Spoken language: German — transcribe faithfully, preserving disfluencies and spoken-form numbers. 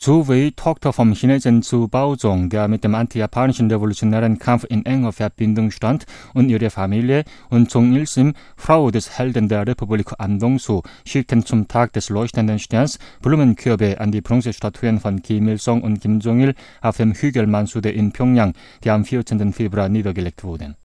Zhu Wei talkte vom Chinesen Zhu Baozong, der mit dem anti-japanischen revolutionären Kampf in enger Verbindung stand, und ihre Familie, und Zhong Il-sim, Frau des Helden der Republik An Dong-su, schickten zum Tag des leuchtenden Sterns Blumenkörbe an die Bronzestatuen von Kim Il-sung und Kim Jong-il auf dem Hügel Mansudae in Pjöngjang, die am vierzehnten Februar niedergelegt wurden.